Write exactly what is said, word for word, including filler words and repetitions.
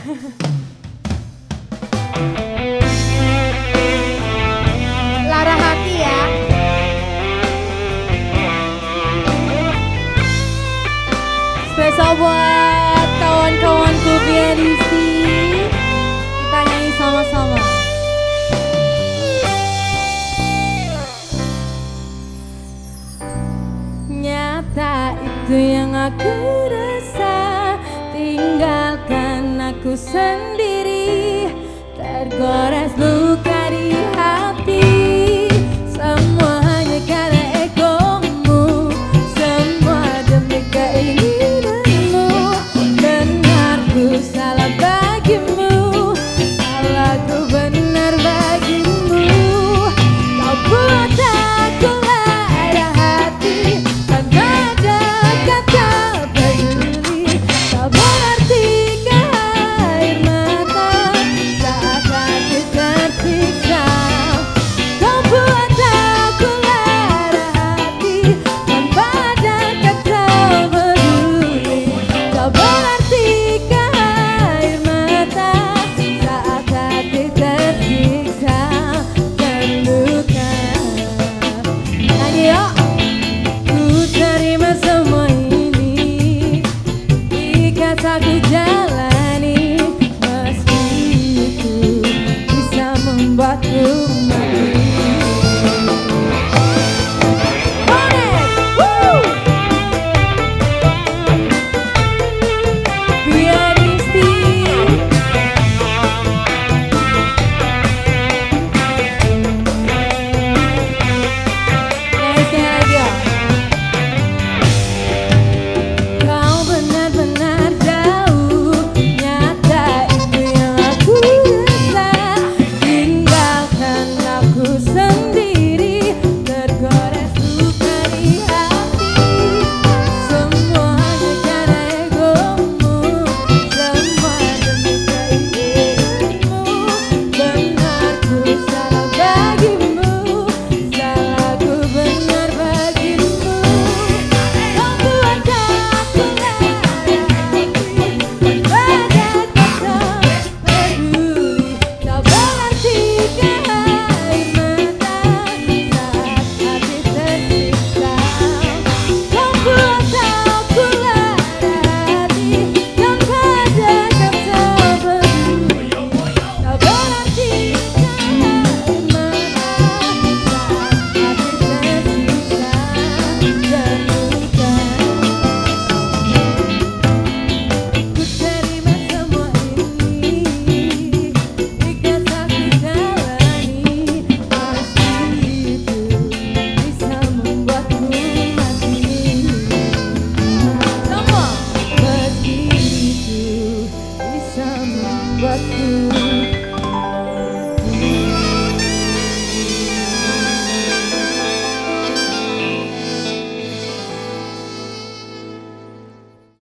Lara hati ya. Spesial buat kawan-kawanku pianisti. Kita nyanyi sama-sama. Nyata itu yang aku rasa, tinggalkan aku sendiri, tergores luka di hati. Semua hanya karena egomu, semua demi keinginanmu. Benarku salah bagimu, salahku benar bagimu. Kau buat aku lara hati tanpa ada kata peduli. Kau berarti ke air mata saat hati tersiksa. Kau buat aku lara hati tanpa ada kata peduli. Kau berarti ke air mata saat hati tersiksa terluka. Nyanyi yuk. Ku terima semua ini, ikat aku jalan.